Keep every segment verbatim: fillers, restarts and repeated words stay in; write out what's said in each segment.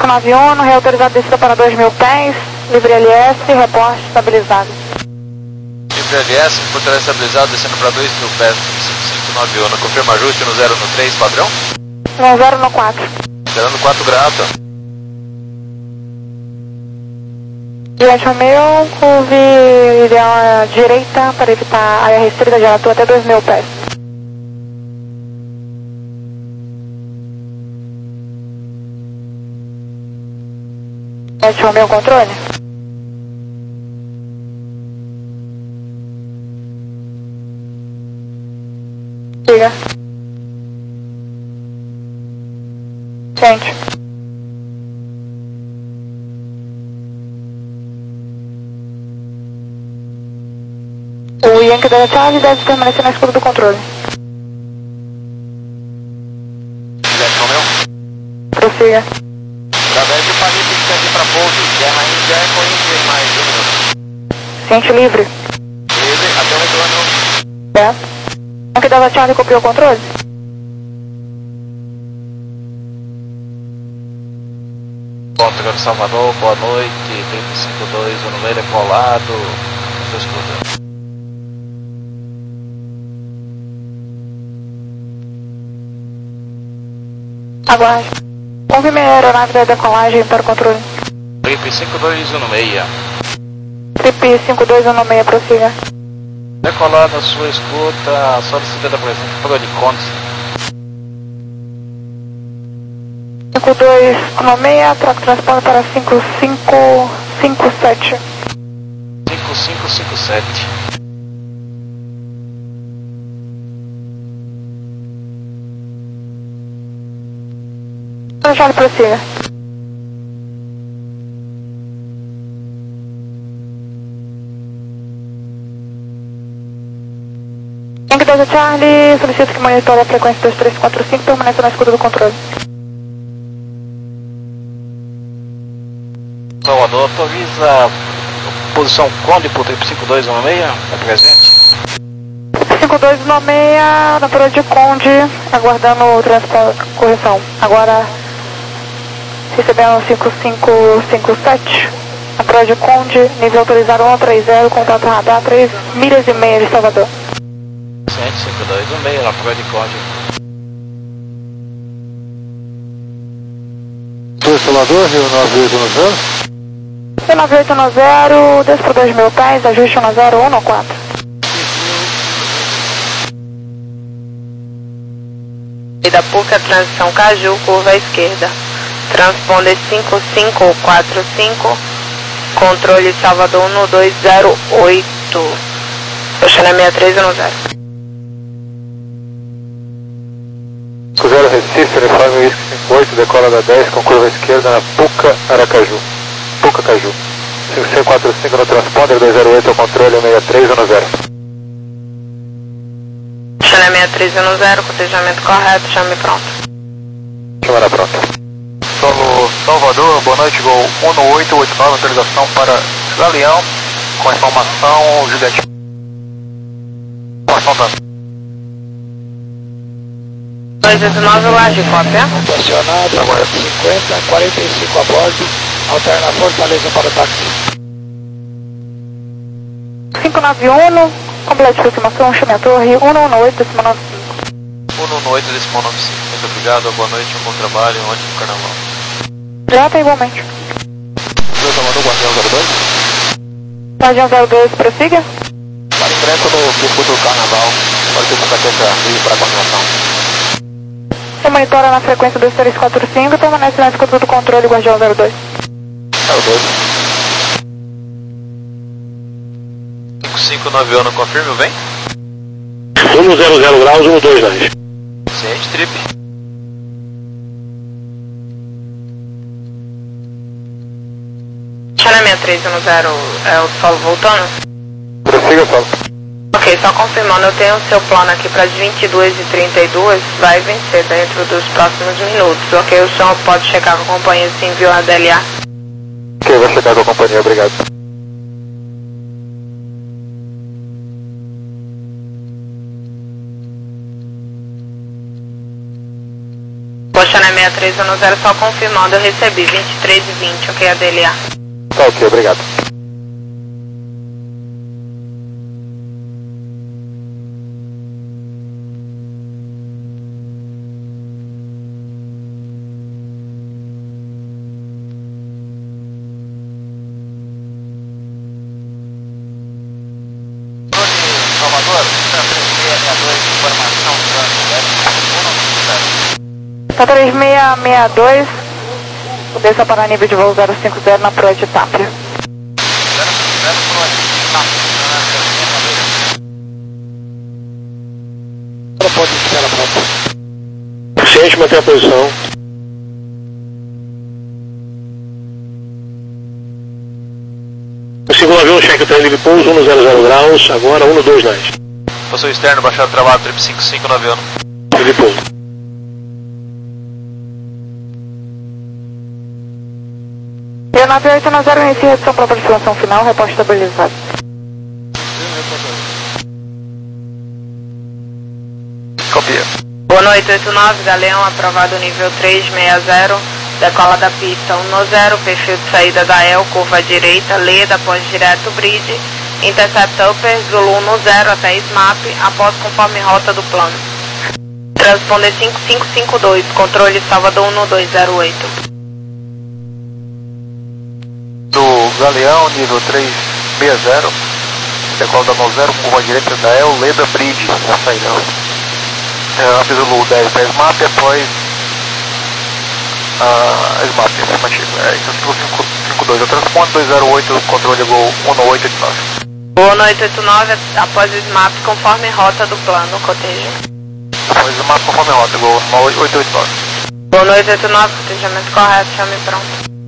cinco nove um, reautorizado descida para dois mil pés, livre L S, reporte estabilizado. Livre L S, portaria estabilizado, descendo para dois mil pés, cinco cinco nove um, confirma ajuste no zero no três, padrão? No zero no quatro. zero no quatro, grato. Diante ao meu, curve ideal à direita para evitar área restrita de altura até dois mil pés. Diante ao meu controle. Diga. Gente. O Yankee da chave deve permanecer na escuta do controle. Prossiga. Através do palito que segue para pouso, Guerra Índia, Eco Índia em mais um minuto. Ciente livre. Livre, até o retorno. Certo. Yankee da chave copiou o controle? Ponto, Grande Salvador, boa noite, trinta e cinco dois, o número é colado, estou escutando. Aguarde. Confirme a aeronave da decolagem para o controle. Trip cinco dois um seis. Trip cinco dois um seis, prossiga. Decolada a sua escuta, solicitando a presença por de contas. cinco dois um seis, troca o transponder para cinco cinco cinco sete. cinco cinco cinco sete. Charlie, prossiga. Yankee Delta Charlie, solicito que monitore a frequência dois três quatro cinco, permaneça na escuta do controle. Salvador, autoriza posição Conde por trip cinco dois um seis, é presente? cinco dois um seis, na parada de Conde, aguardando o transporte, correção. Agora, recebendo cinco cinco cinco sete, na parada de Conde, nível autorizado um três zero, contato radar três milhas e meia de Salvador. cinco dois um seis, na parada de Conde. Sul Salvador, Rio nove oito um zero. Rio nove oito um zero, desce para dois mil pés, ajuste um zero um no quatro. Da P U C A, transição Caju, curva à esquerda. Transponder cinco cinco quatro cinco, controle Salvador um dois zero oito. Oceana seis três um zero. zero Recife, uniforme Whisky cinco oito, decola da dez com curva à esquerda na P U C A Aracaju. P U C A Caju. cinco cinco quatro cinco no transponder, dois zero oito ao controle seis três um zero. Oceana seis três um zero, cotejamento correto, chame pronto. Chamada pronta. Solo Salvador, boa noite, Gol um oito oito nove, autorização para Galeão, com informação Juliette. Informação da dois oito nove, Laje, cópia. Estacionado, agora cinquenta, quarenta e cinco a bordo, alterna Fortaleza para o táxi. cinco nove um, complete aproximação, chame a torre um um oito, décimo nove cinco. um um oito, décimo nove cinco, muito obrigado, boa noite, um bom trabalho, um ótimo carnaval. Grata igualmente. Sul Salvador, Guardião zero dois. Guardião zero dois, prossiga. Para ingresso no circuito do carnaval, pode ter competência livre para a continuação. Você monitora na frequência dois três quatro cinco e permanece na escuta do controle, Guardião zero dois. zero dois. cinco cinco nove um, confirme, vem? um zero zero graus, um dois dois. Ciente, trip. Oceana seis três um zero, é o solo voltando? Prossiga, Paulo. Ok, só confirmando, eu tenho o seu plano aqui para as vinte e duas e trinta e dois, vai vencer dentro dos próximos minutos, ok? O senhor pode checar com a companhia se enviou a D L A. Ok, vou checar com a companhia, obrigado. Oceana sessenta e três um zero, só confirmando, eu recebi vinte e três e vinte, ok, A D L A. Tá ok, obrigado. Salvador, três seis seis dois, informação, Tá três seis seis dois, desça para nível de voo zero cinco zero na proa de Tapia. Ela pode esperar a própria. Ciente, manter a posição. O segundo avião checa trem livre pouso, um zero zero graus, agora um dois nós. Passou externo, baixado travado, trip cinco cinco no avião. Livre pouso. E nove oito nove zero, inicia redução para aproximação final, reposto estabilizado. Copia. Boa noite, oito nove, Galeão, aprovado nível três seis zero, decola da pista um zero, perfil de saída da E L, curva direita, Leda, após direto bridge, intercept upper, Zulu um zero até S M A P, após conforme rota do plano. Transponder cinco cinco cinco dois, controle Salvador um dois zero oito. Do Galeão, nível três seis zero, decola da nove zero, curva direita da E L, Leda bridge, na saída. É, fiz o Lu dez para S M A P, após a S M A P, afirmativo. É, então cinco cinco cinco dois, eu transpondo dois zero oito, controle Gol um oito oito nove. Boa noite, oito nove, após o S M A P, conforme rota do plano, cotejo. Após S M A P, conforme rota, Gol um oito oito nove. Boa noite, oito nove, cotejamento correto, chame pronto.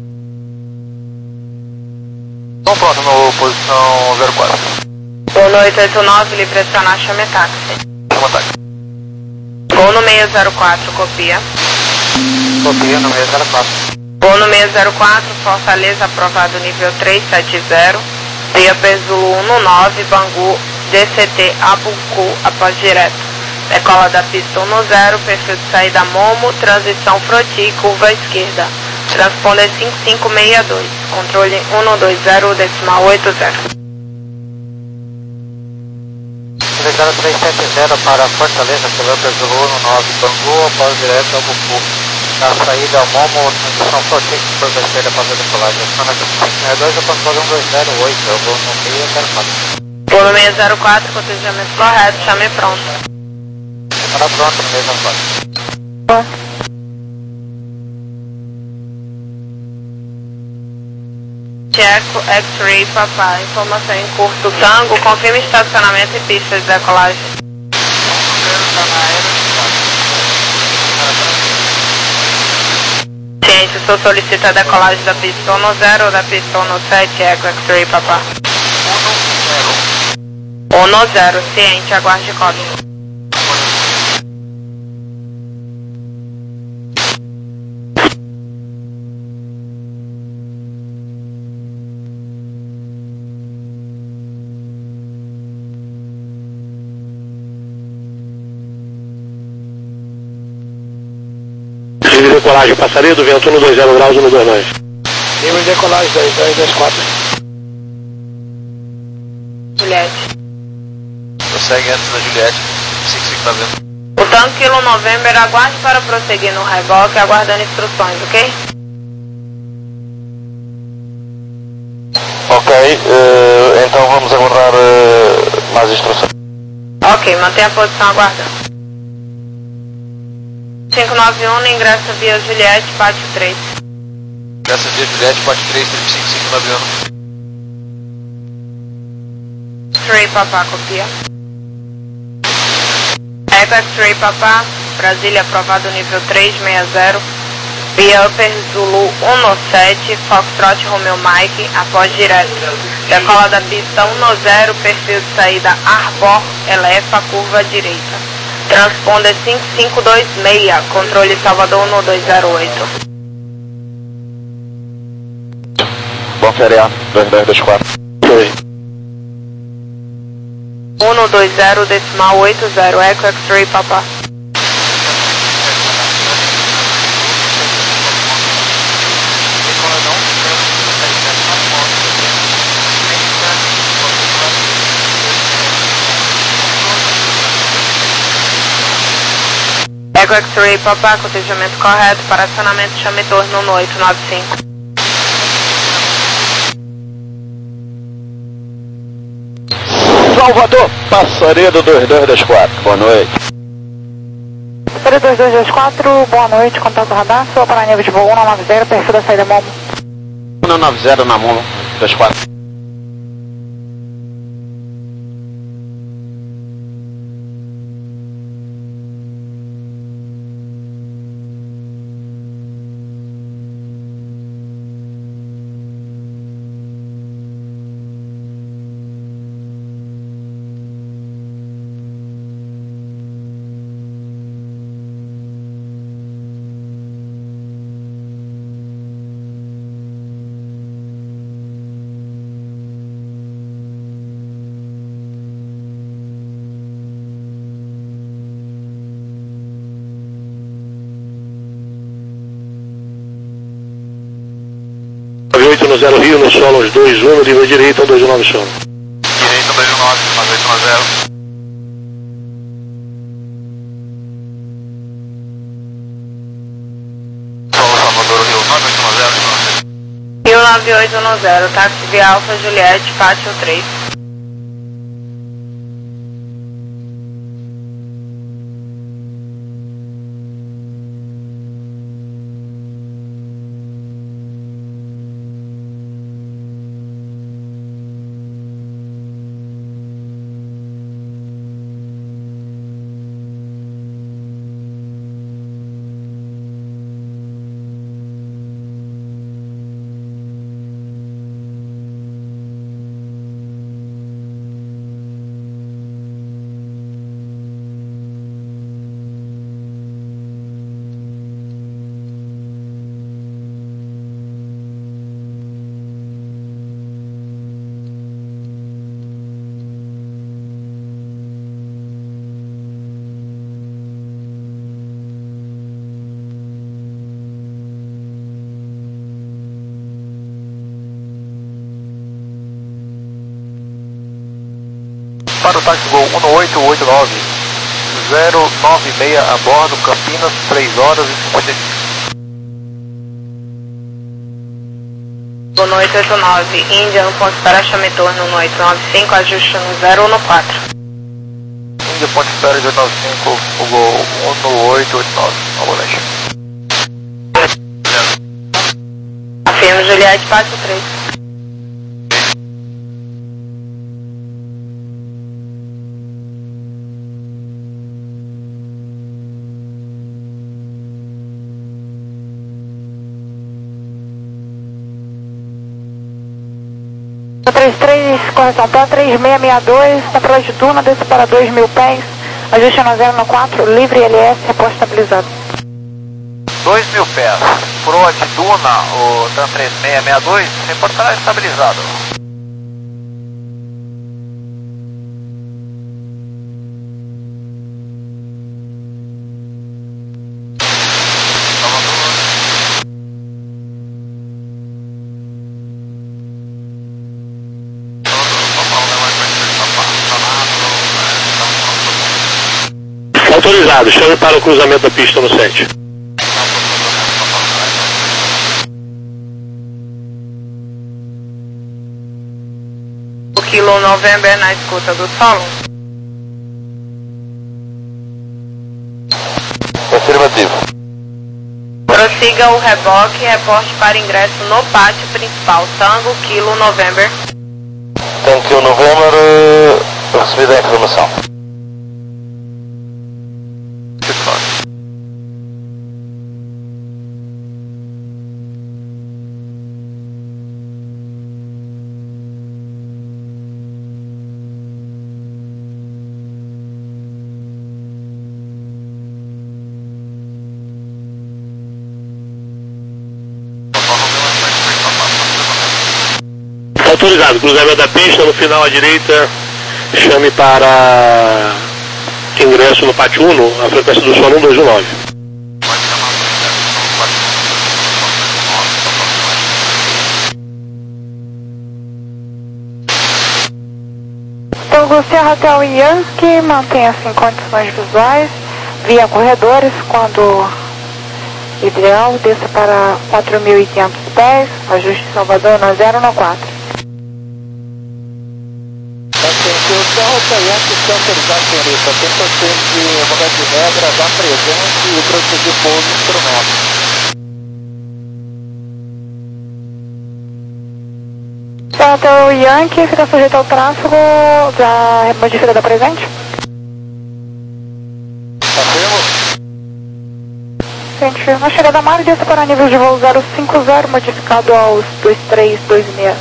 Então pronto, no posição zero quatro. Boa noite, oito nove, lhe pressionar, chame táxi. Chama táxi. Gol no seis zero quatro, copia. Copia no seis zero quatro. Gol no seis zero quatro, Fortaleza, aprovado nível três sete zero. Via Zulu um nove, Bangu, D C T, Abucu, após direto. Decola da pista um zero, perfil de saída Momo, transição Froti, curva esquerda. Transponder cinco cinco seis dois, controle um dois zero, decimal oito zero. zero três sete zero para Fortaleza, quilômetro Zulu um nove, Bangu, após direto ao Bucu. Na saída ao Momo, transição Froti, curva esquerda para a decolagem. Aciona cinco cinco seis dois, eu controle um dois zero oito, eu vou no seis zero quatro. Vou no seis zero quatro, cotejamento correto, chame pronto. Para pronto no seis zero quatro. Checo, X-Ray, Papá, informação em curso, Tango, confirma estacionamento e pista de decolagem. Ciente, o senhor solicita a decolagem da pista um zero ou da pista um sete, Eco, X-Ray, Papá. um zero, ciente, aguarde código. Nível de decolagem, passaria do vento um dois zero graus, um dois nós. Nível de decolagem, dois dois dois quatro. Juliette. Prossegue antes da Juliette, cinco cinco nove. O tanque Kilo November aguarde para prosseguir no reboque, aguardando instruções, ok? Ok, uh, então vamos aguardar uh, mais instruções. Ok, mantenha a posição aguardando. cinco nove um, ingressa via Juliette, parte três. Ingressa via Juliette, parte três, cinco cinco nove um. X-Ray Papá, copia. Eco X-Ray Papá, Brasília, aprovado nível três seis zero. Via Upper Zulu um sete, Foxtrot Romeo Mike, após direto. Decola da pista um zero, perfil de saída Arbor, Elefa, curva direita. Transponder cinco cinco dois seis, controle Salvador um dois zero oito. Bom feriado, dois dois dois quatro. Oi. um dois zero, decimal oito zero, Eco X-Ray Papá. Eco X-Ray Papa, cotejamento correto para acionamento, chame torno no oito nove cinco. Salvador, Passaredo dois dois dois quatro, boa noite. Passaredo dois dois dois quatro, boa noite, contato radar, sua para nível de voo um nove zero, perfil da saída Momo. um nove zero na Momo, dois quatro. oito no zero Rio, no solo uns dois um, no nível direito, um dois nove solo. Direito dois nove, mais oito no zero. Solo Salvador, Rio nove oito no zero. Rio nove oito no zero, táxi via Alfa Juliette, Pátio três. Para o táxi Gol um oito oito nove, zero nove seis a bordo, Campinas, três horas e cinquenta e cinco. No oito oito nove, Índia, no ponto espera, chame torno no oito nove cinco, ajuste no zero no quatro. Índia, ponto espera de oito nove cinco, o Gol um oito oito nove, Nova Leste. Afirmo Juliette, Pátio três. três três, correção, P três seis seis dois, controle de turno, desce para dois mil pés, ajuste no zero no quatro, livre L S, repórto estabilizado. dois mil pés, proa de Duna, o TAM três seis seis dois, reportará estabilizado. Autorizado, chame para o cruzamento da pista no sete. O Kilo November na escuta do solo. Afirmativo. Prossiga o reboque e reporte para ingresso no pátio principal. Tango Kilo November. Tango November, recebida a informação. Autorizado, cruzamento da pista, no final à direita, chame para ingresso no pátio um, a frequência do solo um dois um nove. Então, Serra Hotel Yankee, mantenha-se em condições visuais, via corredores, quando ideal, desça para quatro mil e quinhentos pés, ajuste Salvador na zero no quatro. Atenção, Delta Yankee centralizado, senhorita. Tentativa de mudar de regra, dá presente e prosseguir pouso instrumento. Então, o Yankee fica sujeito ao tráfego, já modifica da presente? Gente, na chegada a mar, desce para nível de voo zero cinco zero, modificado aos dois três dois seis.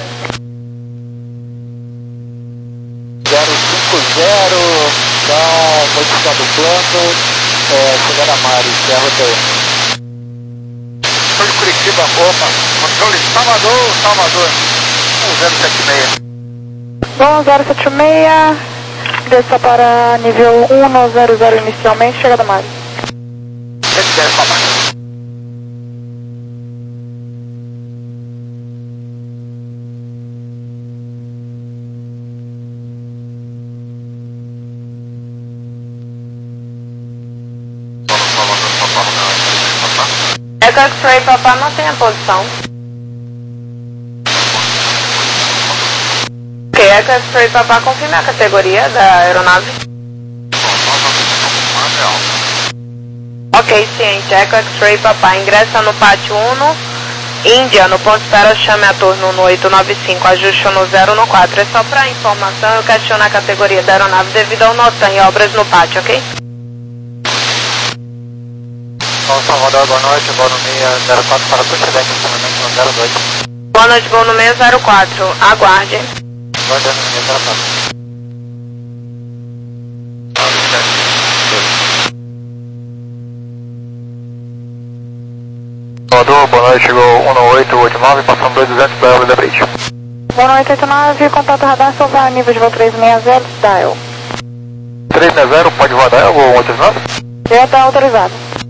zero cinco zero, então, modificado o plano, é, chegada a mar, Serra T M. Controle Curitiba, Roma, controle Salvador, Salvador, um zero sete seis. Bom, zero sete seis, desça para nível um no zero zero inicialmente, chegada a mar. cento e dez, papai. Eco X-Ray Papá não tem a posição. Ok, Eco X-Ray Papá, confirme a categoria da aeronave. Ok, ciente. Eco X-Ray Papá, ingressa no pátio um, Índia, no ponto espera, chame a turno no oito nove cinco, ajuste no zero no quatro. É só para informação, eu questiono a categoria da aeronave devido ao NOTAM e obras no pátio, ok? Bom, Salvador, boa noite, voo no meia zero quatro para Cuxadeque, instrumento no zero dois. Boa noite, voo no meia zero quatro, aguarde. Guardiano no meia zero quatro. Salvador, boa noite, chegou um no oito oito nove, passando dois duzentos da Evelyn da Bridge. Boa noite, oito nove, contato radar sobre a nível de voo três seis zero, dial. três seis zero, pode voar dial, voo um oito nove? Já está autorizado.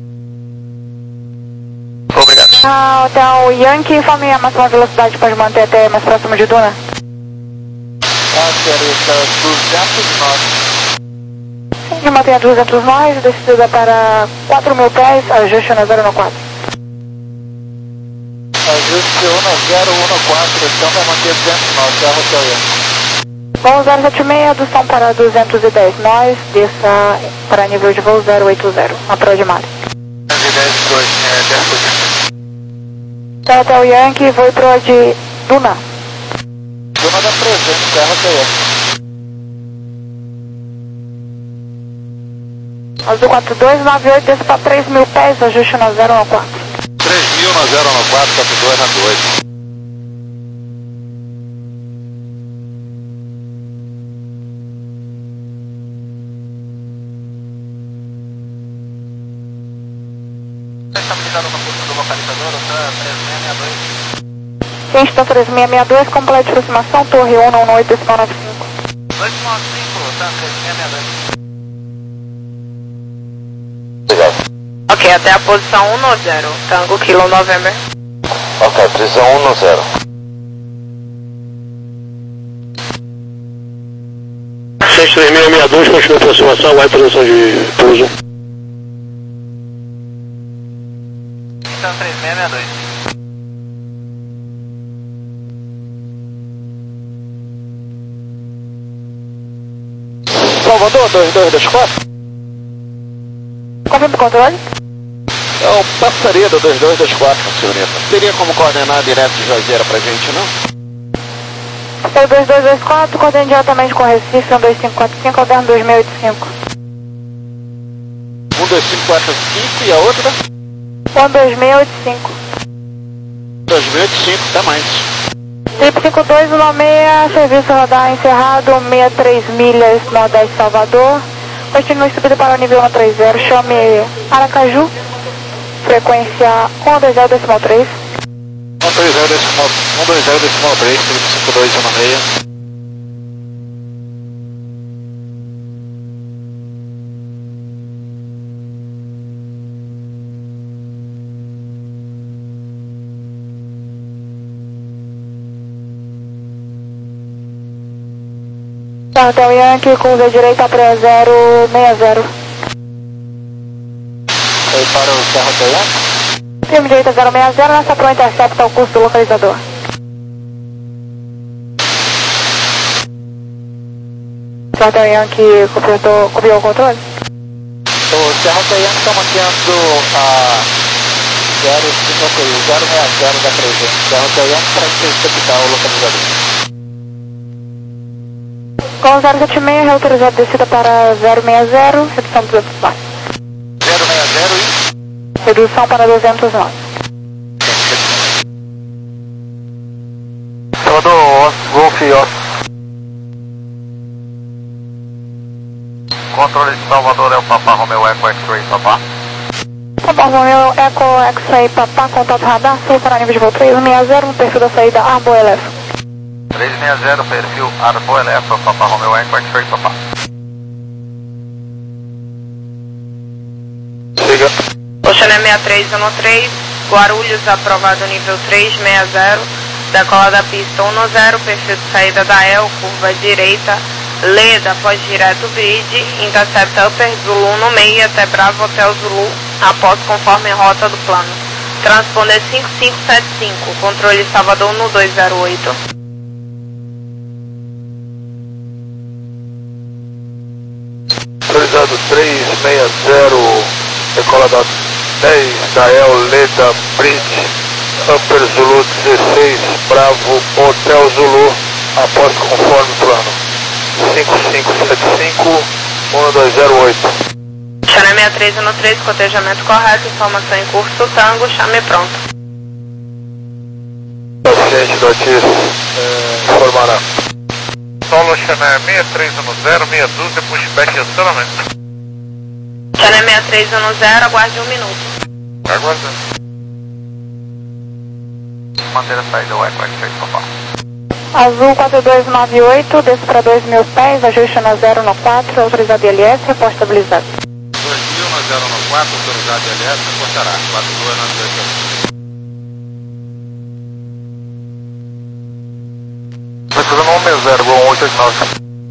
Obrigado. Ah, então, Yankee, informe a máxima velocidade, pode manter até mais próximo de Duna. Ah, senhorita, duzentos nove. Sim, mantenha duzentos nós, descida para quatro mil pés, ajuste na zero no quatro. Ajuste um no zero, um no quatro, então vai manter duzentos nove, Serra T M. Voo zero sete seis, adução para duzentos e dez nós, desça para nível de voo zero oito zero, na Proa de Mar. duzentos e dez, dois, dez por cento. Então, até o Yankee, voo Proa de Duna. Duna da presente, Serra T M. Azul quatro dois nove oito, desça para três mil pés, ajuste na zero no quatro. três mil no zero no quatro, quatro dois na oito. Estabilizado no curso do localizador, outra três seis seis dois. Sim, está três seis seis dois, complete aproximação, torre um um oito nove cinco. dois nove cinco, tá, três seis seis dois. Obrigado. Ok, até a posição um no zero, Tango Kilo November. Ok, precisão um no zero. seis três seis seis dois, continua a aproximação, vai posição de pouso. Então, três seis seis dois. Salvador, dois dois dois quatro. Confirme o controle. É o passaria do dois dois dois quatro, senhorita. Teria como coordenar direto de Juazeira pra gente, não? Seu dois dois dois quatro, coordene diretamente com Recife, um dois cinco quatro cinco, alterno dois seis oito cinco. um dois cinco quatro cinco e a outra? um dois seis oito cinco. dois seis oito cinco, até mais. Trip cinco dois um seis, serviço radar encerrado, sessenta e três milhas, Nordeste Salvador. Continue subindo para o nível um três zero, chame Aracaju, frequência um dois zero decimal três. um dois zero decimal três, trip cinco dois um seis. Hotel Yankee, curva direita para zero seis zero. aí para o Serra do Yankee. Firme direita zero seis zero, nessa pro intercepta ao curso do localizador. Serra do Yankee completou, copiou o controle? O Serra do Yankee está mantendo a zero cinco zero seis zero da presença. Serra do Yankee para interceptar o localizador. Com zero sete seis, reautorizado descida para zero seis zero, redução duzentos nove. zero seis zero e... Redução para duzentos nove. Salvador, Golf Off. Controle de Salvador é o Papa Romeo Eco X-Ray Papa. Papa Romeo Eco X-Ray Papa, contato radar, sul para nível de voo três seis zero, no perfil da saída Arbo Elef. três seis zero, perfil Arbo Elef, Papa Romeo Eco X-Ray Papa. Siga. Oceano seis três um três, Guarulhos aprovado nível três seis zero, decola da pista um zero, perfil de saída da E L, curva direita, Leda após direto grid, intercepta Upper Zulu no meio até Bravo Hotel Zulu, após conforme rota do plano. Transponder cinco cinco sete cinco, controle Salvador no dois zero oito. Autorizado três seis zero, decola da dez da E L, Leda, Bridge, Upper Zulu dezesseis, Bravo, Hotel Zulu, após conforme plano. cinco cinco sete cinco, um dois zero oito. Oceano seis três um três, cotejamento correto, informação em curso, tango, chame pronto. Paciente do Otis, é, informará. Solo Xané seis três um zero, meia dúzia, pushback e acionamento. Oceano seis três um zero, aguarde um minuto. Aguardando. Manter a saída, o Eco X-Ray Papa. Azul quatro dois nove oito, desce para dois mil pés, ajuste na zero no quatro, autorizado I L S, reposto estabilizado. dois mil na zero no quatro, autorizado I L S, reportará. quatro dois nove oito. Precisando um seis zero, Gol um oito oito nove.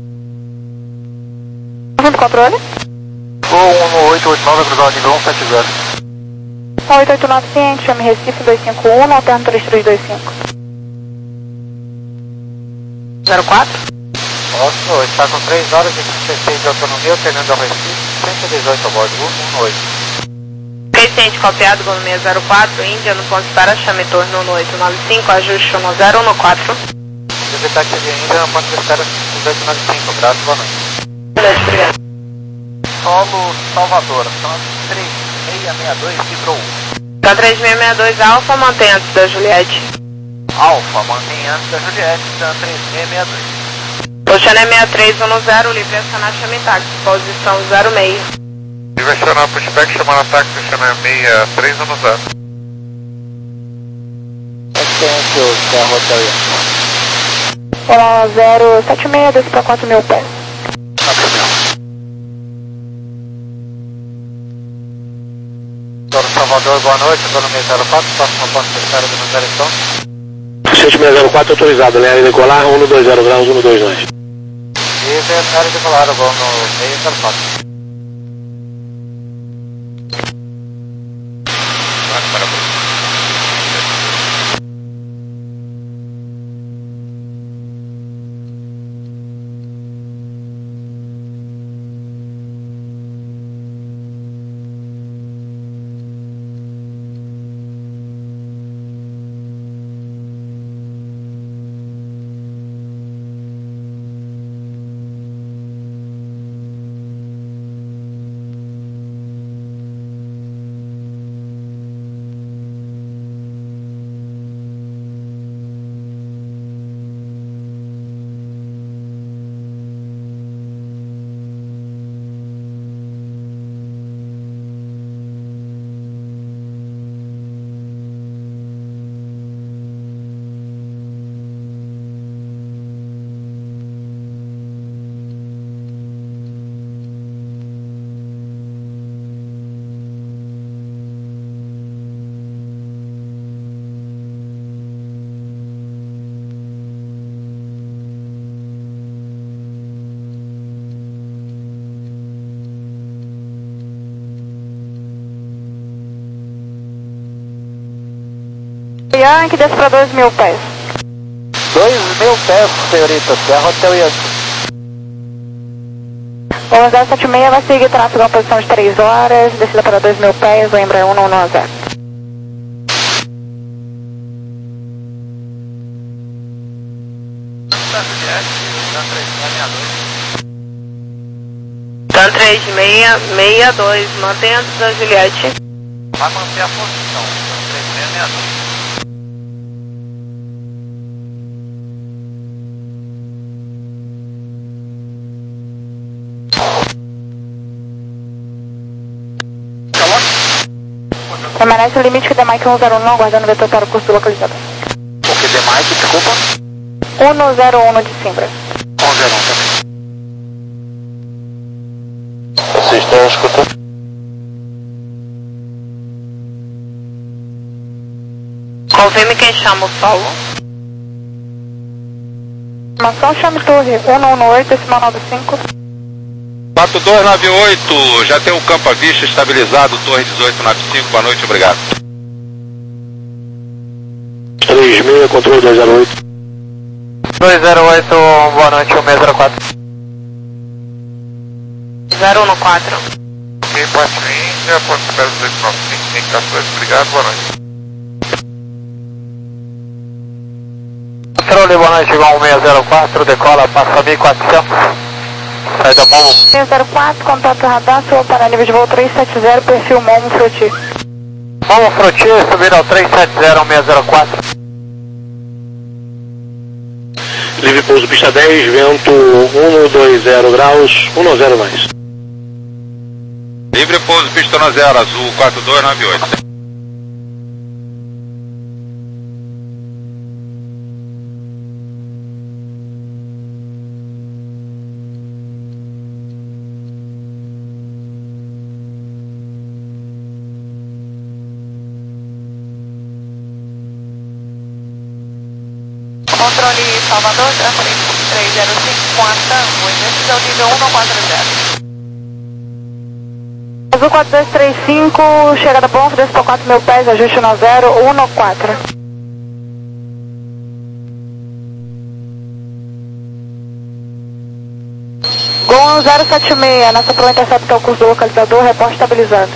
Junto controle? Gol um oito oito nove, autorizado nível um sete zero. um oito oito nove ciente, chame Recife dois cinco um, alterno três três dois cinco. zero quatro? Oscar, está com três horas e trinta e seis de autonomia, alternando ao Recife, cento e dezoito a bordo, um oito. Crescente copiado, Gol seis zero quatro, Índia no ponto espera, chame torno no oito nove cinco, ajuste um zero um quatro. Visitante de Índia no ponto de espera dezoito nove cinco, graças, boa noite. Beleza, obrigado. Solo Salvador, são três seis seis dois, cifra um. Tá três seis seis dois Alfa, mantém antes da Juliette. Alfa, mantém antes da Juliette, dan três seis seis dois. Oceano seis três um zero, livre acionar, chame táxi, posição zero seis. Livre acionar pushback, chamando táxi, Xané seis três um zero. Excelente, o Serra Hotel Yankee. Olá, zero sete seis, desce para quatro mil pés. Solo Salvador, boa noite, autonomia zero quatro, próximo ponto de espera do Número Então. sete seis zero quatro autorizado, né? Área decolar, um dois zero graus, um dois dois. E vem a área decolar, vou no seis zero quatro. tanque, desce para dois mil pés. dois mil pés, senhorita, Serra Hotel Yankee. O zero sete seis vai seguir tráfego na posição de três horas, descida para dois mil pés, o Embraer um nove zero. TAM três seis seis dois, mantenha a Juliette. Vai manter a posição, TAM três seis seis dois. Permanece o limite que D Mike um zero um, aguardando o vetor para o curso do localizador. O que D Mike, desculpa? um zero um de Simbra. um zero um também. Vocês estão escutando? Confirme quem chama o solo. Informação, chame torre um nove oito, decimal nove cinco. quatro dois nove oito, já tem o campo à vista estabilizado, torre dezoito nove cinco, boa noite, obrigado. três seis, controle dois zero oito. dois zero oito, boa noite, um seis zero quatro. zero um quatro. Ok, Pátio Índia, Porto Belo dezoito nove cinco, indicações, obrigado, boa noite. Controle, boa noite, igual um seis zero quatro, decola, passa mil e quatrocentos. Sai da Momo. seis zero quatro, contato radar, sua para nível de voo três sete zero, perfil Momo Fruti. Momo Fruti, subir ao três sete zero, um seis zero quatro. Livre pouso pista dez, vento um dois zero graus, um zero mais. Livre pouso pista no zero, azul quatro dois nove oito. Controle Salvador, três zero cinco, com a Tango, indecisão nível um quatro zero. Azul quatro dois três cinco, chegada ponto, desce para quatro mil pés, ajuste no zero, um quatro. Gol zero sete seis, nessa prova intercepta o curso do localizador, reporte estabilizado.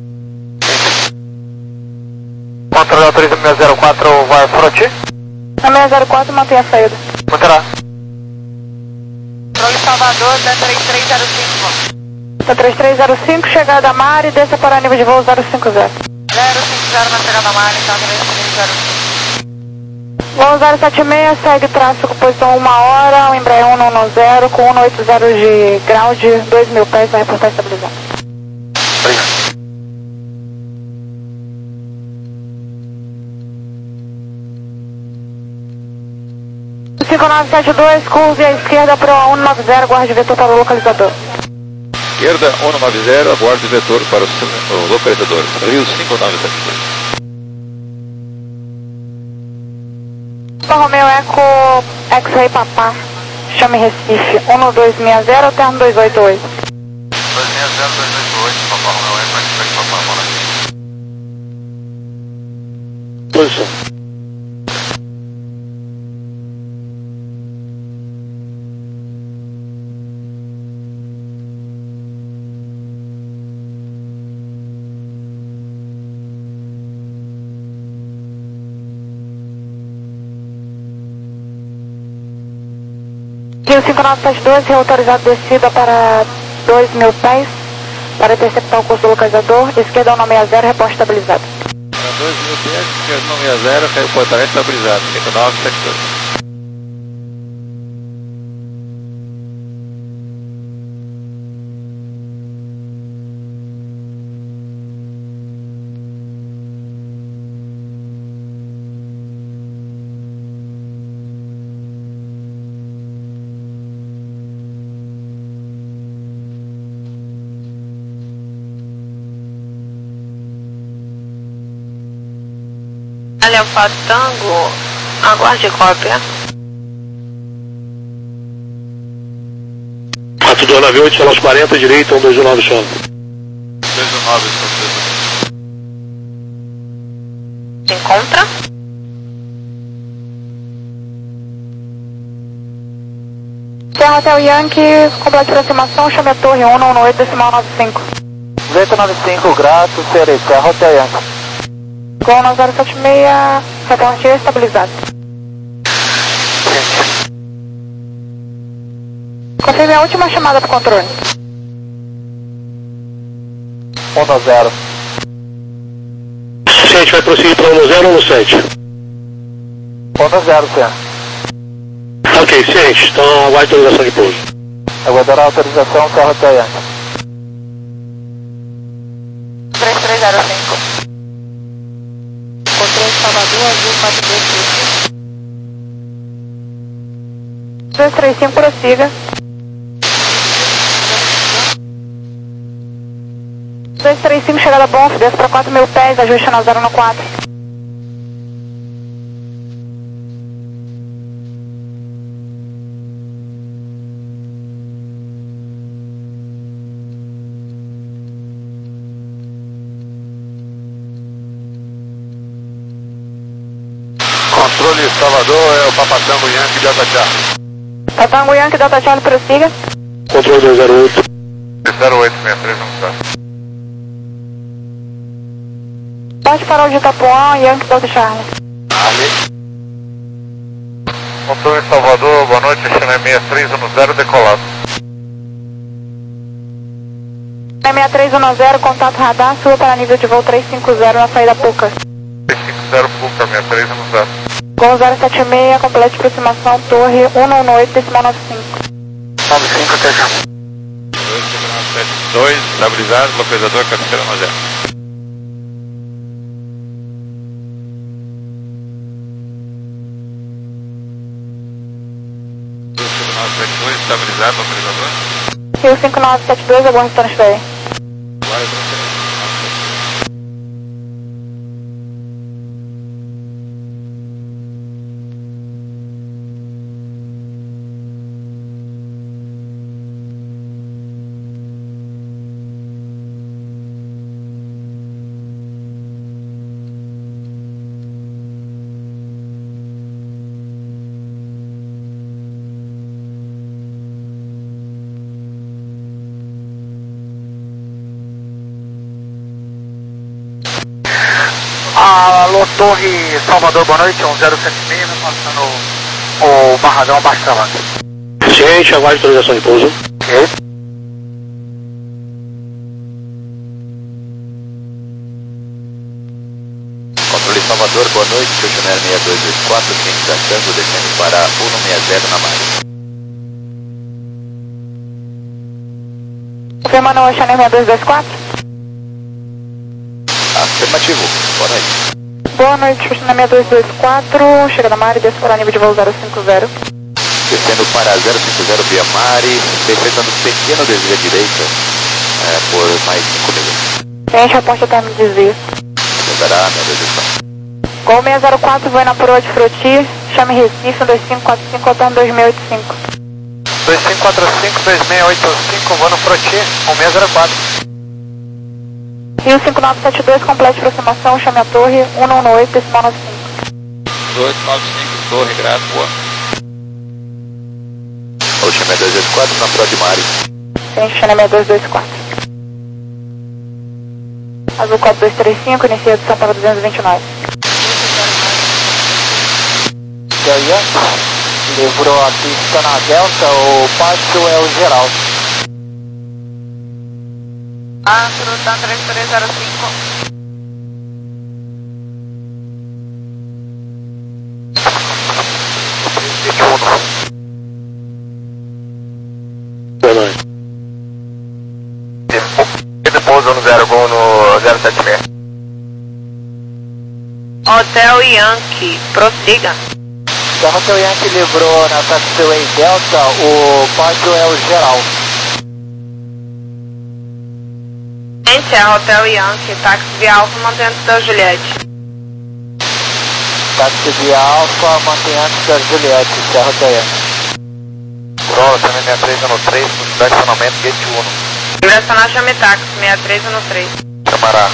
Controle autoriza seis zero quatro, vai Fruti. Na seis zero quatro, mantém a saída. Manterá. Controle Salvador, da três três zero cinco. Tá três três zero cinco, chegada a Mari, desça para nível de voo zero cinco zero. zero cinco zero na chegada a Mari, tá três três zero cinco. Voo zero sete seis, segue tráfego, posição uma hora, o Embraer um nove zero, com um oito zero de grau de dois mil pés, vai reportar estabilizado. Obrigado. cinco nove sete dois, curve à esquerda para o um nove zero, guarde vetor para o localizador. Esquerda, um nove zero, aguarde o vetor para o, o localizador. Rio cinco nove sete dois. Romeo Eco, X-Ray Papá, chame Recife, um dois seis zero, termo dois oito oito. dois seis zero, dois oito oito, Papa Romeo Eco, X-Ray Papá, boa noite. Posição. Rio cinco nove sete dois, reautorizado descida para dois mil pés, para interceptar o curso do localizador, esquerda um seis zero, reporte estabilizado. Para dois mil pés, esquerda um seis zero, reportamento estabilizado, cinco nove sete dois. Alfa Tango, aguarde cópia. quatro dois nove oito, Solos quarenta, direita, um dois um nove solo. dois um nove, Se encontra? Serra Hotel Yankee, complete aproximação, chame a torre um um oito, decimal nove cinco. Vento noventa e cinco, grato, Serei, Serra Hotel Yankee. Gol nove zero sete seis, reporte estabilizado. Confirme a última chamada para o controle. um zero. Ciente, vai prosseguir para um zero ou sete? um zero, Serra. Ok, ciente, então aguarde a autorização de pouso. Aguardar a autorização, Serra Hotel Yankee. três três zero cinco. Controle Salvador, azul quatro dois três cinco. dois três cinco, prossiga. dois três cinco, chegada bom, desce para quatro mil pés, ajuste na zero no quatro. Controle Salvador, é o Papatango Yankee Delta Charlie. Papatango Yankee, Delta Charlie, prossiga. Controle dois zero oito. zero oito seis três um sete. Pode parar de Itapuã, Yankee, Delta Charlie. Controle Salvador, boa noite, chama seis três um zero, decolado. seis três um zero, contato radar, sua para nível de voo trezentos e cinquenta na saída Puca. trezentos e cinquenta Puca, seis três um zero. Gol zero sete seis, complete aproximação, torre um um oito, decimal nove cinco. nove cinco, até já. dois sete dois, estabilizado, localizador, cabeceira no zero. dois nove sete dois, estabilizado, localizador. Rio cinco nove sete dois, aguarde transferir. Agora transferência. Alô, Torre Salvador, boa noite, um zero sete seis, passando o Barradão abaixo da lâmpada. Ciente, aguarde a autorização de pouso. Ok. Controle Salvador, boa noite, Stacionário seis dois dois quatro, ciente da Tango, descendo para um seis zero na margem. Confirmando o Chanel seis dois dois quatro. Afirmativo, boa noite. Boa noite, Chanel seis dois dois quatro, chega da Mari, desce para nível de voo zero cinco zero. Descendo para zero cinco zero via Mari, enfrentando pequeno desvio à direita, é, por mais cinco minutos. Gente, reporte até me desvio. Aguardará a minha autorização. Gol seis zero quatro, vai na proa de Froti, chame Recife, dois cinco quatro cinco, retorno dois seis oito cinco. dois cinco quatro cinco, dois seis oito cinco, vou no Froti, um seis zero quatro. Rio cinco nove sete dois, complete aproximação, chame a torre um um oito, decimal nove cinco. dois nove cinco, torre, grato, boa. Ocean seis dois dois quatro na proa de Mari. Gente, Chanel seis dois dois quatro. Azul quatro dois três cinco, inicia de São Paulo duzentos e vinte e nove. Livrou a pista na Delta, o pátio é o geral. Ah, fruta três três zero cinco. Boa noite. E pouso no zero gol no zero sete seis. Hotel Yankee, prossiga. Da Hotel Yankee livrou na Taxiway Delta, o pátio é o geral. Gente, é Hotel Yankee, táxi via Alfa, mantendo da Juliette. Táxi via Alfa, mantendo da Juliette, Serra Hotel Yankee. Rola, também seis três um três, estacionamento, gate um. Direcionar chame táxi, seis três um três. Chamará.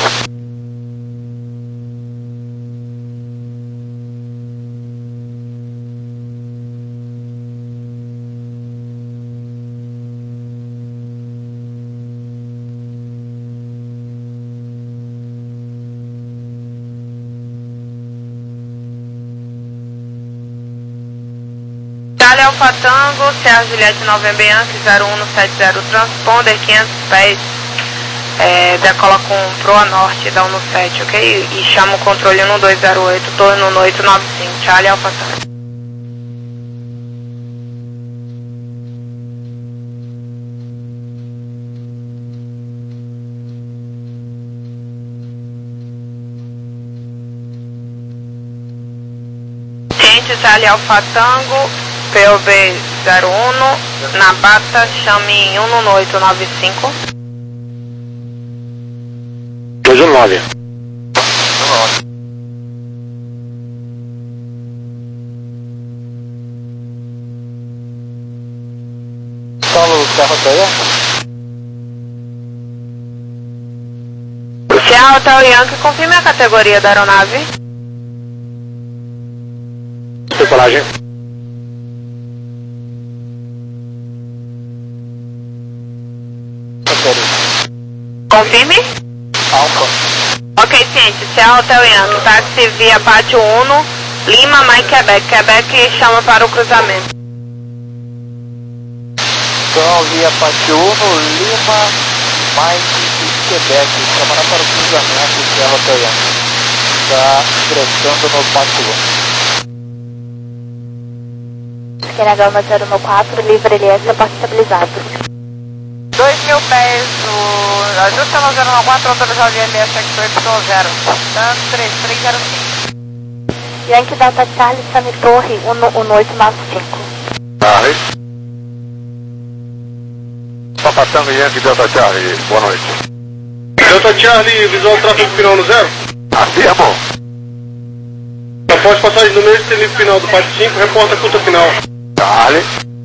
Alfa Tango, Serra Juliette November Yankee zero um sete zero Transponder, quinhentos pés, é, decola com proa norte da um sete, ok? E chama o controle um dois zero oito, torno no oito nove cinco, Charlie Alfa Tango. Charlie Alfa Tango, P O B zero um, na bata, chame um no oito nove cinco. dois um nove. Solo Serra Hotel. Serra Hotel Yankee, confirme a categoria da aeronave. Decolagem. Confirme? Alfa. Ok, ciente. Serra Hotel Yankee, táxi via Pátio um, Lima, Mike, Quebec. Quebec chama para o cruzamento. Então, via Pátio um, Lima, Mike e Quebec. Chamando para o cruzamento Serra Hotel Yankee. Está ingressando no Pátio um. N H zero um quatro, livre L S, porta estabilizado. dois mil pés, o ajuste no zero um quatro, autorizado de L S X oito zero, dando três três zero cinco. Yankee Delta Charlie, Sami Torre, um oito nove cinco. Charlie. Papa Tango Yankee Delta Charlie, boa noite. Delta Charlie, visual tráfego final no zero. Afirmo. Após passagem do mês, livre final do parte cinco, reporta curta final. Charlie.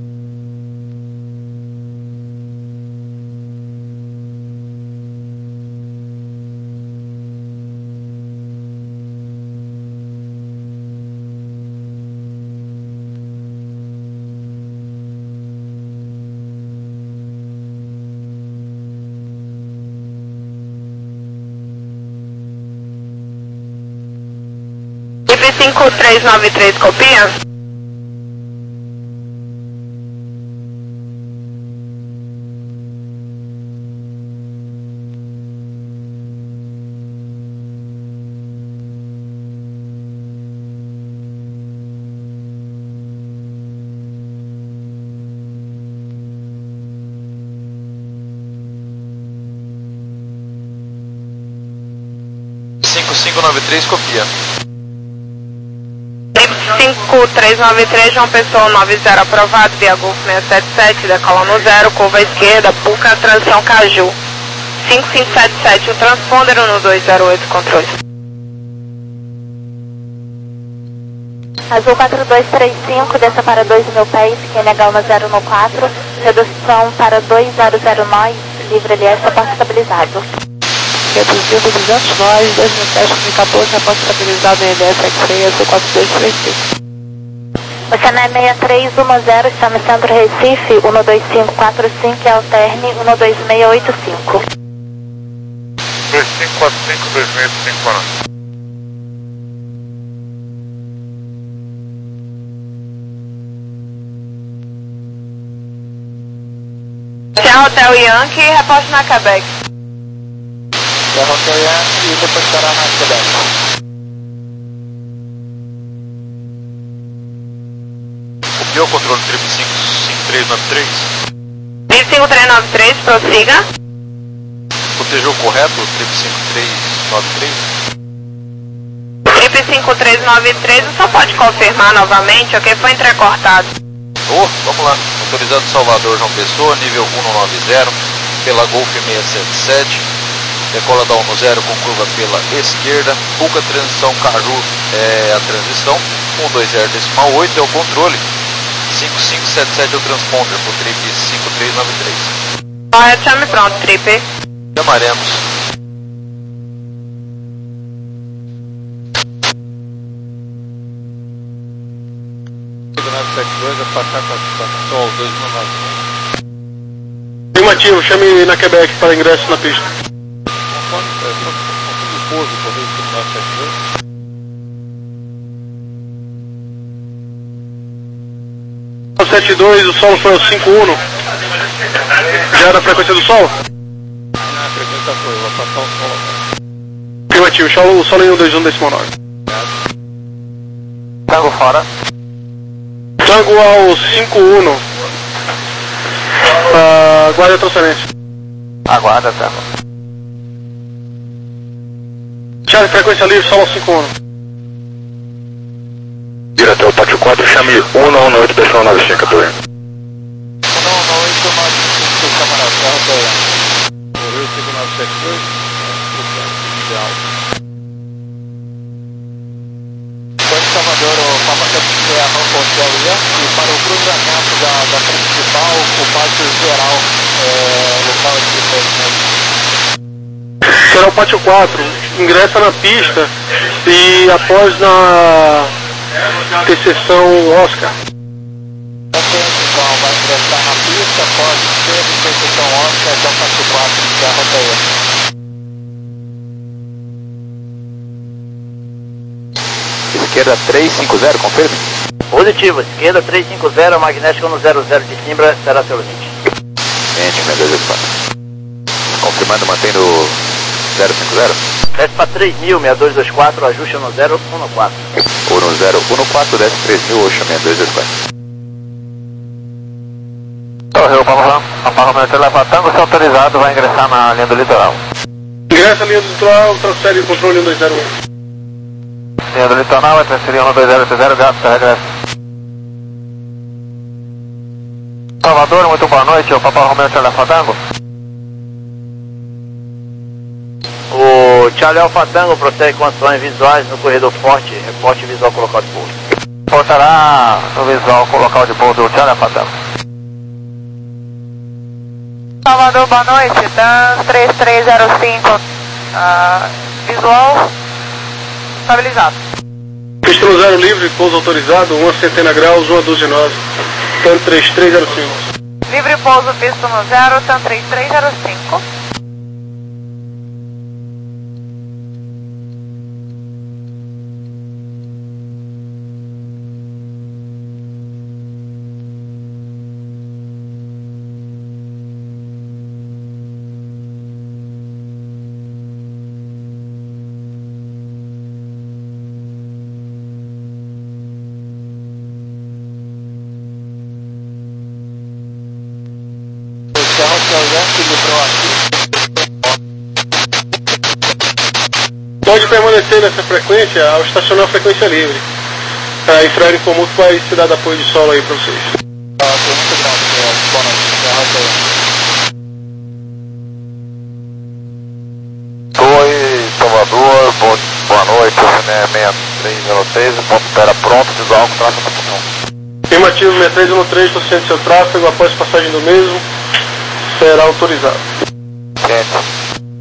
cinco três nove três, copia? cinco cinco nove três, copia. cinco três nove três, João Pessoa nove zero aprovado, via Golf seiscentos e setenta e sete, decola no zero, curva esquerda, Puca, transição Caju. cinco cinco sete sete, o transponder no dois zero oito, controle. Azul quatro dois três cinco, desça para dois mil pés, N H zero um quatro, redução para dois zero zero nós, livre L S, porta estabilizado. Reduzindo duzentos nós, dois mil pés, com catorze, porta estabilizado em L S X seis, quatro dois três cinco. Oceané seis três um zero, está no centro Recife, um dois cinco quatro cinco e alterne um dois seis oito cinco. dois cinco quatro cinco, dois seis oito cinco, boa noite. Serra Hotel Yankee, reposte na Quebec. Serra Hotel Yankee e depois estará na Quebec. Copiou o controle triplo cinco cinco três nove três. cinco três nove três, prossiga. Cotejou correto o triplo cinco três nove três? Trip cinco três nove três, só pode confirmar novamente, ok? Foi entrecortado. Oh, vamos lá. Autorizado Salvador João Pessoa, nível um nove zero, pela Golf seiscentos e setenta e sete. Decola da um zero com curva pela esquerda. Puca, transição Caju é a transição. um dois zero decimal oito é o controle. cinco cinco sete sete é o transponder pro trip cinco três nove três. Correto, chame pronto, trip. Chamaremos. nove sete dois, a passar com a Sol dois mil e nove. Afirmativo, chame na Quebec para ingresso na pista. O pouso, correio nove sete dois. sete dois, o solo foi o cinco um. Já era a frequência do solo? A frequência foi, vou passar o solo. Afirmativo, solo, o solo em um dois um decimal nove. Tango fora. Tango ao cinco um. Uh, guarda a transferência. Aguarda, Tango. Charlie, frequência livre, solo cinco um. Diretor Pátio quatro, chame um nove oito decimal nove cinco, Torre. um nove oito nove cinco, Câmara Serra, Torre. Correio cinco nove sete dois, ideal. Pode Salvador, o Papa Capitão Arranca Hotel Yankee para o cruzamento da, da principal, o pátio geral, é, local de treinamento. Será o Pátio quatro, ingressa na pista e após na interseção Oscar. Então, vai ingressar na pista, pode ser interseção Oscar até o Pátio quatro, Serra Torre. Esquerda três cinco zero, confirme. Positivo, esquerda três cinco zero, magnético no zero zero de Simbra, será seu limite. Mente, meu Deus, quatro. Confirmando, mantendo zero cinco zero. Desce para três mil, seis dois dois quatro, ajuste no zero um quatro. Ou no zero um quatro, desce três mil, Ocean seis dois dois quatro. Torre, o Papa Romeo Telefone Tango, se autorizado, vai ingressar na linha do litoral. Ingressa a linha do litoral, transfere o controle um dois zero um. Linha do litoral, vai transferir um dois zero oito zero, gato, regresso. Salvador, muito boa noite, o Papa Romeo Telefone Tango. O Charlie Alpha Tango prossegue com ações visuais no corredor forte, reporte visual com local de pouso. Portará no visual com local de pouso do Charlie Alpha Tango. Salvador, boa noite, Dan três três zero cinco, uh, visual estabilizado. Pista no zero livre, pouso autorizado, uma centena graus, uma dúzia nove, TAN três três zero cinco. Livre pouso, pista no zero, TAN três três zero cinco. Pode permanecer nessa frequência ao estacionar a frequência livre. A Infraero Comum vai se dar de apoio de solo aí para vocês. Ah, muito grato, boa noite, Oi, Salvador, boa, boa noite, o Cine seis três zero três, ponto espera pronto, visual com tráfego na opinião. Afirmativo seis três um três, estou sendo seu tráfego, após passagem do mesmo, será autorizado. Gente.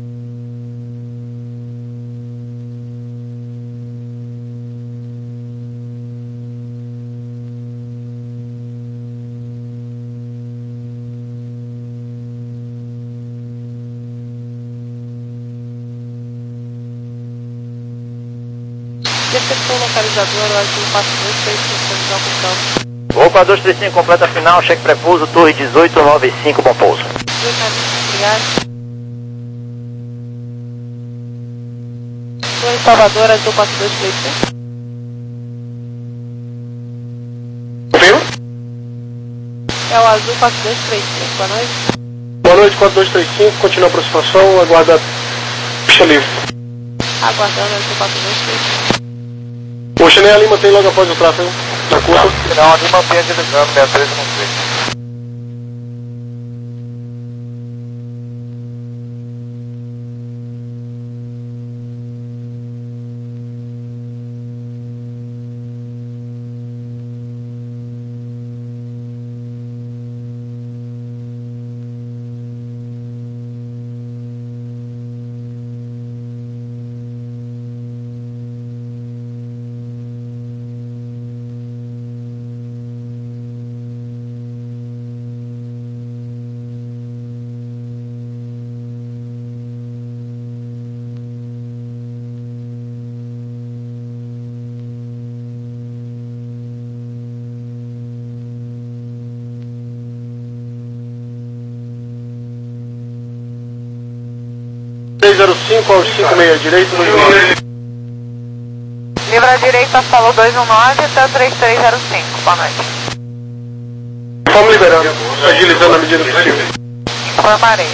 Decepção localizadora, Azul quatro dois três cinco, execução. Voo quatro dois três cinco, completa final, cheque pré-pouso, torre dezoito nove cinco, bom pouso. Obrigado. Torre Salvador, Azul quatro dois três cinco. Viu? É o Azul quatro dois três cinco, boa noite. Boa noite, quatro dois três cinco, continua a aproximação, aguarda pista livre. Aguardando Azul quatro dois três cinco. O Chanel ali mantém logo após o tráfego, na curva. Não, ali mantém a direção, seis três um três. três zero cinco aos cinco seis, direito dois um nove. Livre à direita, solo dois um nove até três três zero cinco. Boa noite. Vamos liberando, agilizando a medida possível. Informarei.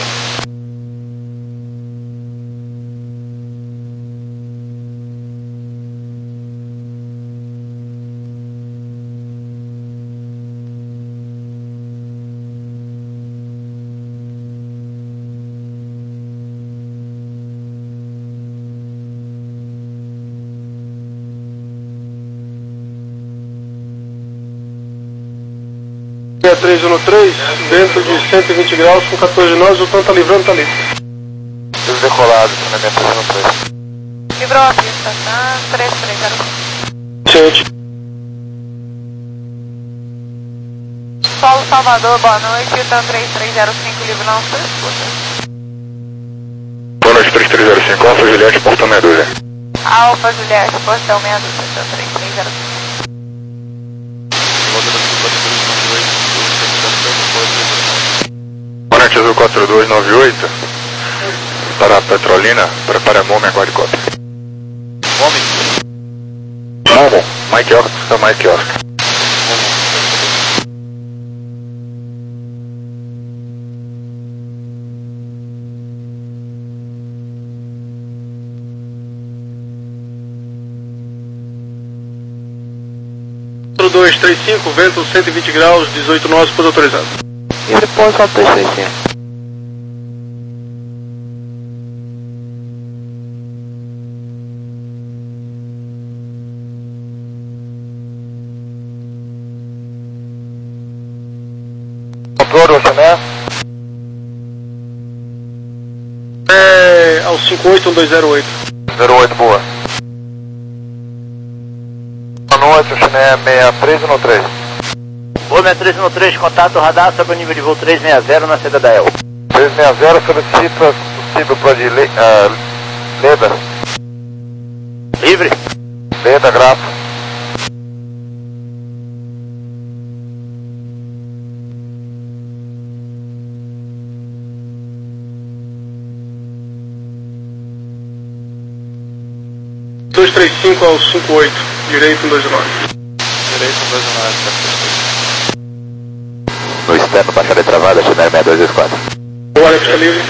três um três, dentro de cento e vinte graus, com quatorze nós, o tanto tá livrando, tá livre. Tudo decolado, treinamento três um três. Livrou a pista, tá? três três zero cinco. Gente. Solo Salvador, boa noite, tá três três zero cinco, livre não se escuta. Boa noite, três três zero cinco, Alfa Juliette, portão meia dúzia. Alfa Juliette, portão meia dúzia, tá três três zero cinco. Boa noite, Azul quatro dois nove oito. Para a Petrolina, prepare a Momo e aguarde cópia. Homem. Momo, Mike Oscar, Mike Oscar. quatro dois três cinco, vento cento e vinte graus, dezoito nós, pôs autorizado. E depois só três três cinco. Controle, Oceané. É ao cinco oito um dois zero oito. zero oito, boa. Boa noite, Oceané seis três um três. Boa, seis três um três, contato radar sobre o nível de voo trezentos e sessenta na saída da E L. trezentos e sessenta, solicita possível para de Le, uh, Leda. Livre? Leda, grafo. dois três cinco ao cinco oito, direito um dois nove. Direito um dois nove, No externo, baixada e travada, Chanel seis dois quatro. Boa, pista livre.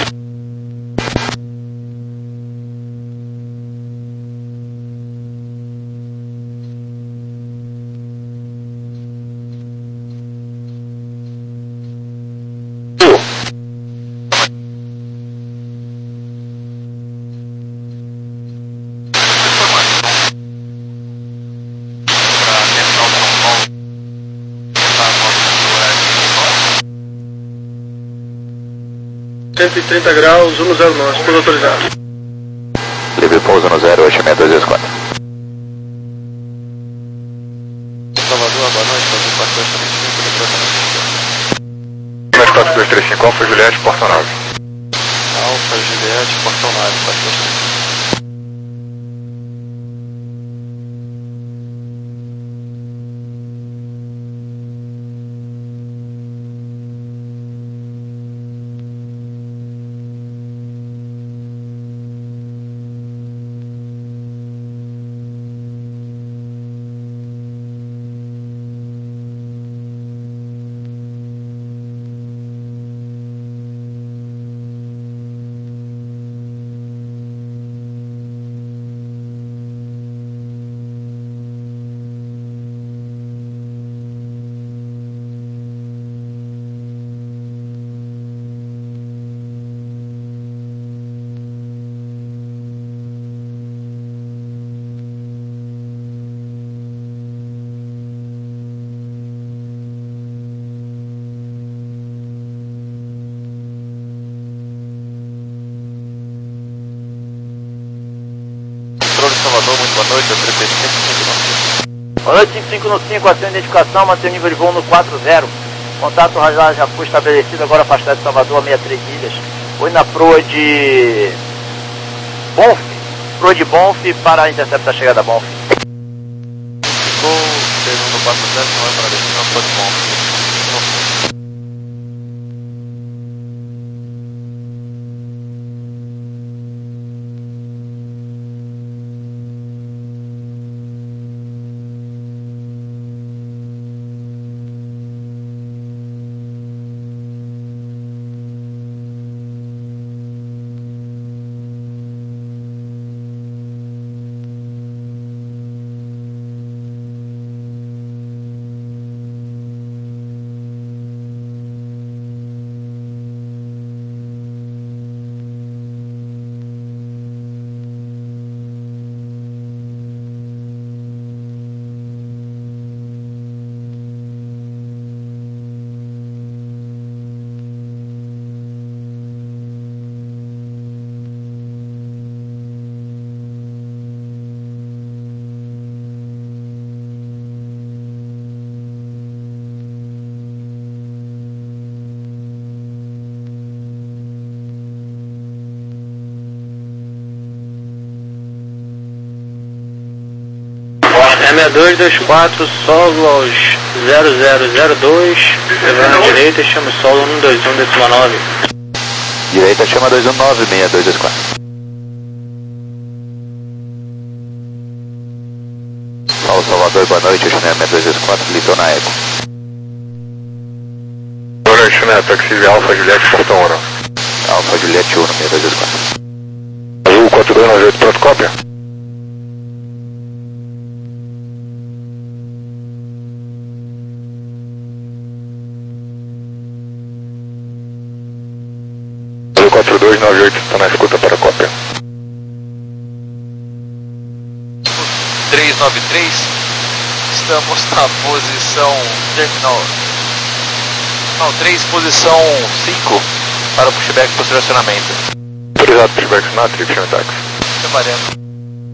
cento e trinta graus, um zero nós, pôs autorizado. Livre pouso no zero oito seis dois quatro. Salvador, boa noite, Azul quatro dois três cinco, quatro dois três cinco, Alfa Juliette, portão nove. Alfa Juliette, portão nove, quatro dois três cinco. Salvador, muito boa noite, trinta e cinco, cinco nove cinco. Boa noite, cinco cinco no cinco, a sua identificação, mantém o nível de voo no quatro zero. Contato radar já foi estabelecido, agora afastado de Salvador a sessenta e três milhas. Foi na proa de Bonf, proa de Bonf para a interceptar a chegada da Bonf. Ficou, segundo quatro zero, não é para destino, proa de Bonf. seis dois dois quatro, solo aos zero zero zero dois, levando à direita, chama solo um dois um décima nove. Direita chama dois um nove, seis dois dois quatro. Paulo Salvador, boa noite, China seis dois dois quatro, litou na Eco. Boa noite, China, taxi Alfa Juliette, portão um. Alfa Juliette um, seis dois dois quatro. Azul quatro dois nove oito, pronto, cópia. Azul quatro dois nove oito, está na escuta para cópia. três nove três, estamos na posição terminal. Não, três, posição cinco para o pushback para o estacionamento. Autorizado pushback na trip, chama táxi. Chamaremos.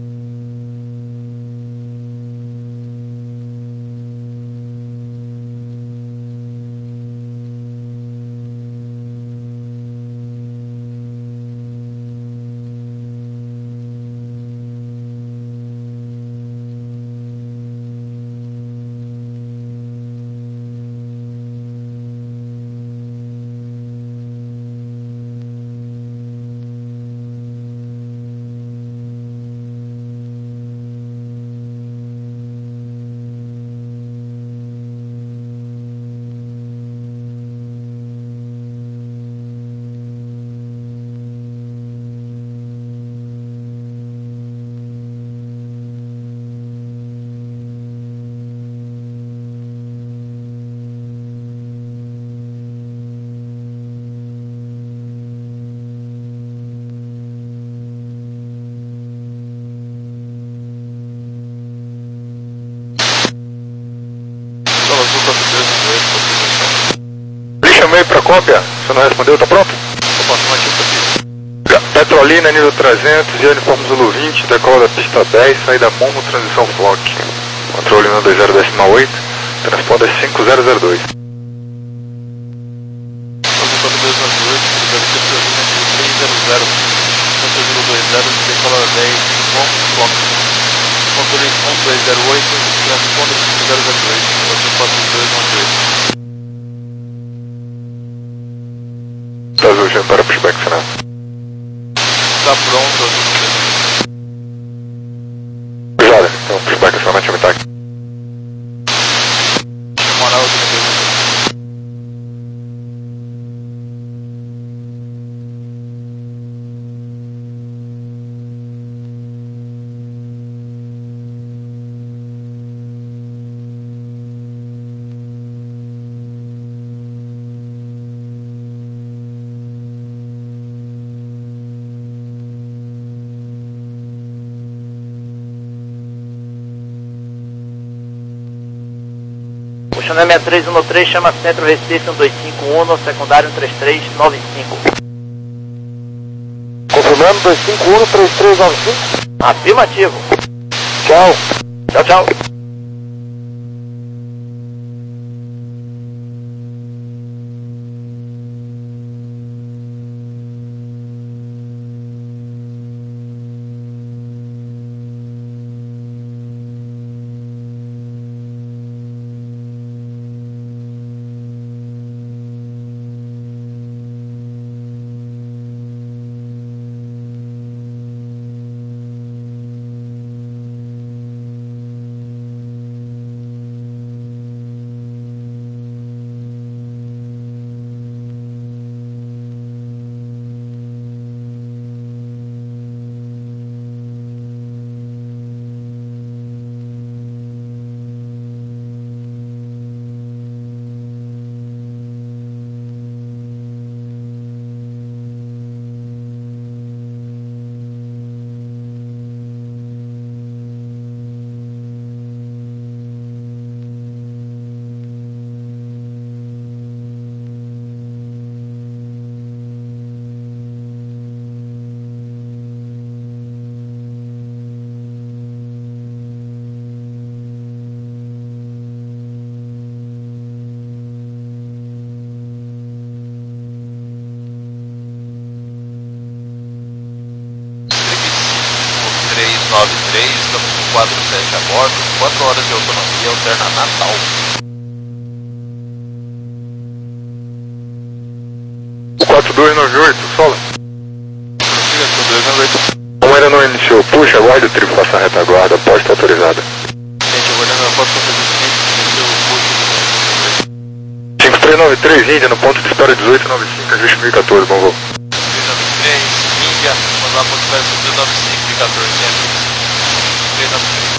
Chamei para cópia, você não respondeu, tá pronto? Petrolina, nível trezentos, e uniforme Zulu vinte, decola da pista dez, saída Momo, transição Flock. Petrolina dois zero décima oito, transponder cinco zero zero dois. Decola dez, Momo, Flock. Controle um dois zero oito, transponder cinco zero zero dois, quatro dois um dois. Azul, já para pushback final. Está pronto, Azul. Já, então pushback final, chama táxi. Chama na outra vez. Chama seis três um três, chama Centro Recife um dois cinco um, secundário um três três nove cinco. Confirmando, dois cinco um, três três nove cinco. Afirmativo. Tchau. Tchau, tchau. nove três, estamos com quatro sete a bordo, quatro horas de autonomia, alterna Natal. quatro dois nove oito, sola. Prossiga quatro dois nove oito. Um ainda não iniciou, puxa, aguarde o triplo passar retaguarda, posta autorizada. Gente, aguardando a posta autorizada, iniciou o push do cinco três nove três, Índia, no ponto de espera dezoito noventa e cinco, ajuste mil e quatorze, bom voo. três nove três, Índia, vamos lá, ponto de espera dezoito noventa e cinco, mil e quatorze, três nove três.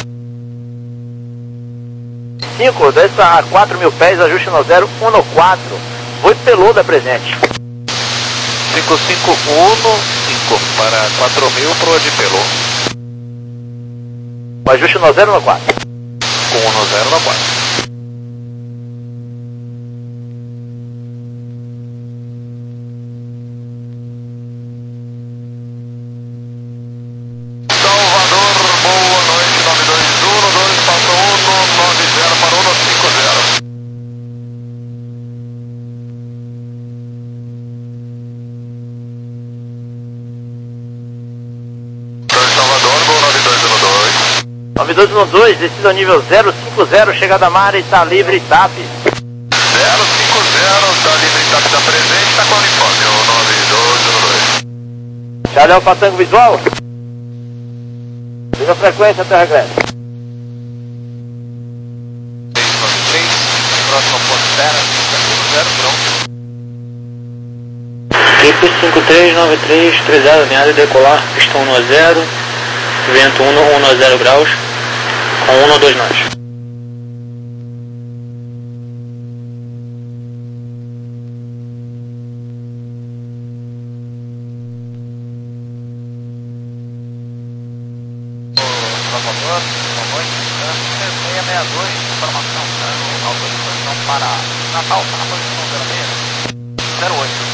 cinco, desce a quatro mil pés, ajuste no zero um no quatro. Voo de Peluda presente. cinco cinco um cinco para quatro mil pro de Pelô. O ajuste no zero no quatro. Com um no zero no quatro. Salvador, boa noite, nove dois um, dois quatro um, nove zero para um cinco zero. Salvador, voo nove dois um dois. nove dois um dois, descida ao nível zero cinco zero, chegada a mar e está livre e TAP. zero cinco zero, está livre e TAP, está presente, está com o uniforme, o nove dois um dois. Charlie Alfa Tango visual. Siga a frequência até regresso. seis nove três, próximo ponto espera, cinco zero, pronto. Equipe cinco três nove três, três zero, alinhado e decolar, pistão um a zero, vento um a zero graus, com um a dois nós. Salvador, boa noite, seis seis dois, informação, autorização para Natal, está na posição zero seis, zero oito.